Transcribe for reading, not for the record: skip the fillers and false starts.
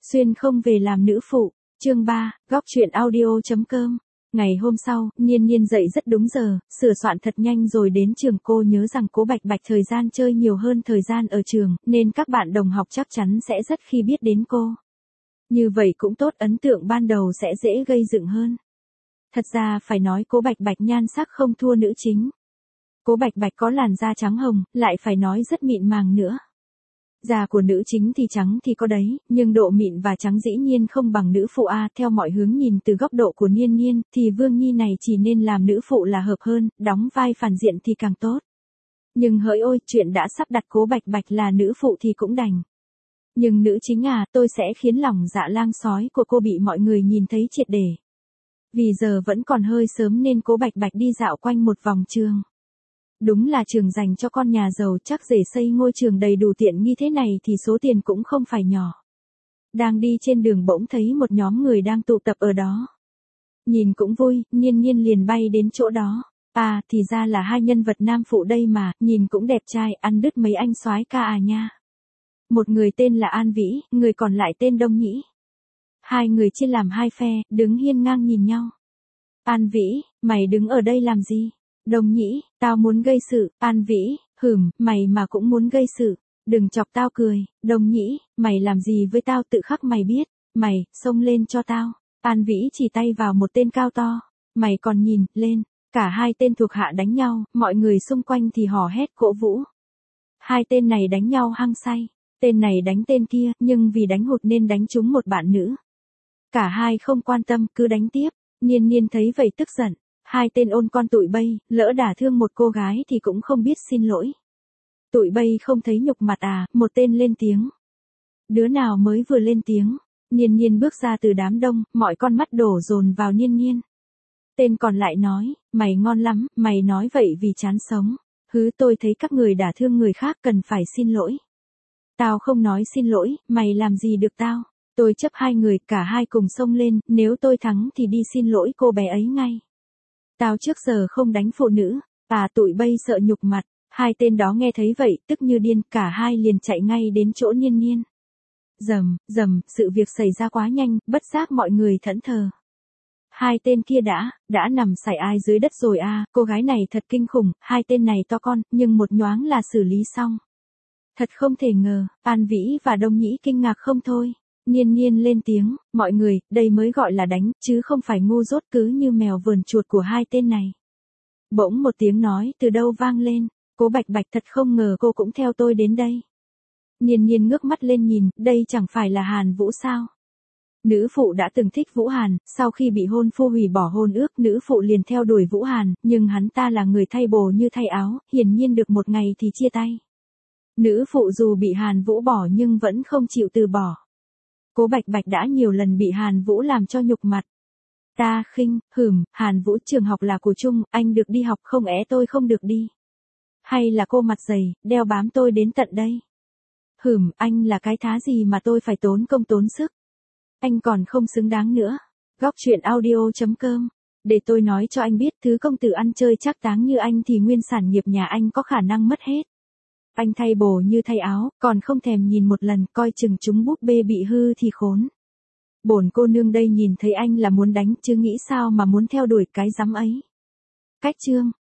Xuyên không về làm nữ phụ, chương 3, góc truyện audio.com. Ngày hôm sau, Niên Niên dậy rất đúng giờ, sửa soạn thật nhanh rồi đến trường. Cô nhớ rằng Cố Bạch Bạch thời gian chơi nhiều hơn thời gian ở trường, nên các bạn đồng học chắc chắn sẽ rất khi biết đến cô. Như vậy cũng tốt, ấn tượng ban đầu sẽ dễ gây dựng hơn. Thật ra phải nói Cố Bạch Bạch nhan sắc không thua nữ chính. Cố Bạch Bạch có làn da trắng hồng, lại phải nói rất mịn màng nữa. Da của nữ chính thì trắng thì có đấy, nhưng độ mịn và trắng dĩ nhiên không bằng nữ phụ a. Theo mọi hướng nhìn từ góc độ của Niên Niên, thì Vương Nhi này chỉ nên làm nữ phụ là hợp hơn, đóng vai phản diện thì càng tốt. Nhưng hỡi ôi, chuyện đã sắp đặt Cố Bạch Bạch là nữ phụ thì cũng đành. Nhưng nữ chính tôi sẽ khiến lòng dạ lang sói của cô bị mọi người nhìn thấy triệt để. Vì giờ vẫn còn hơi sớm nên Cố Bạch Bạch đi dạo quanh một vòng trường. Đúng là trường dành cho con nhà giàu, chắc để xây ngôi trường đầy đủ tiện nghi thế này thì số tiền cũng không phải nhỏ. Đang đi trên đường bỗng thấy một nhóm người đang tụ tập ở đó. Nhìn cũng vui, Niên Niên liền bay đến chỗ đó. À, thì ra là hai nhân vật nam phụ đây mà, nhìn cũng đẹp trai, ăn đứt mấy anh soái ca nha. Một người tên là An Vĩ, người còn lại tên Đông Nhĩ. Hai người chia làm hai phe, đứng hiên ngang nhìn nhau. An Vĩ, mày đứng ở đây làm gì? Đông Nhĩ, tao muốn gây sự. An Vĩ, mày mà cũng muốn gây sự. Đừng chọc tao cười. Đông Nhĩ, mày làm gì với tao tự khắc mày biết. Mày, xông lên cho tao. An Vĩ chỉ tay vào một tên cao to. Mày còn nhìn, lên. Cả hai tên thuộc hạ đánh nhau, mọi người xung quanh thì hò hét cổ vũ. Hai tên này đánh nhau hăng say. Tên này đánh tên kia, nhưng vì đánh hụt nên đánh trúng một bạn nữ. Cả hai không quan tâm, cứ đánh tiếp. Niên Niên thấy vậy tức giận. Hai tên ôn con tụi bay, lỡ đả thương một cô gái thì cũng không biết xin lỗi. Tụi bay không thấy nhục mặt à? Một tên lên tiếng. Đứa nào mới vừa lên tiếng? Niên Niên bước ra từ đám đông, mọi con mắt đổ dồn vào Niên Niên. Tên còn lại nói, mày ngon lắm, mày nói vậy vì chán sống. Tôi thấy các người đả thương người khác cần phải xin lỗi. Tao không nói xin lỗi, mày làm gì được tao? Tôi chấp hai người, cả hai cùng xông lên, nếu tôi thắng thì đi xin lỗi cô bé ấy ngay. Tao trước giờ không đánh phụ nữ. Tụi bay sợ nhục mặt. Hai tên đó nghe thấy vậy, tức như điên, cả hai liền chạy ngay đến chỗ Niên Niên. Rầm, sự việc xảy ra quá nhanh, bất giác mọi người thẫn thờ. Hai tên kia đã nằm sải ai dưới đất rồi à, cô gái này thật kinh khủng, hai tên này to con, nhưng một nhoáng là xử lý xong. Thật không thể ngờ, An Vĩ và Đông Nhĩ kinh ngạc không thôi. Niên Niên lên tiếng, mọi người, đây mới gọi là đánh, chứ không phải ngu dốt cứ như mèo vờn chuột của hai tên này. Bỗng một tiếng nói từ đâu vang lên, Cố Bạch Bạch thật không ngờ cô cũng theo tôi đến đây. Niên Niên ngước mắt lên nhìn, đây chẳng phải là Hàn Vũ sao? Nữ phụ đã từng thích Vũ Hàn, sau khi bị hôn phu hủy bỏ hôn ước, nữ phụ liền theo đuổi Vũ Hàn, nhưng hắn ta là người thay bồ như thay áo, hiển nhiên được một ngày thì chia tay. Nữ phụ dù bị Hàn Vũ bỏ nhưng vẫn không chịu từ bỏ. Cố Bạch Bạch đã nhiều lần bị Hàn Vũ làm cho nhục mặt. Ta khinh, Hàn Vũ, trường học là của chung, anh được đi học không tôi không được đi. Hay là cô mặt dày, đeo bám tôi đến tận đây. Anh là cái thá gì mà tôi phải tốn công tốn sức. Anh còn không xứng đáng nữa. Góc truyện audio.com. Để tôi nói cho anh biết, thứ công tử ăn chơi trác táng như anh thì nguyên sản nghiệp nhà anh có khả năng mất hết. Anh thay bồ như thay áo, còn không thèm nhìn một lần, coi chừng chúng búp bê bị hư thì khốn. Bổn cô nương đây nhìn thấy anh là muốn đánh, chứ nghĩ sao mà muốn theo đuổi cái rắm ấy. Cách chương.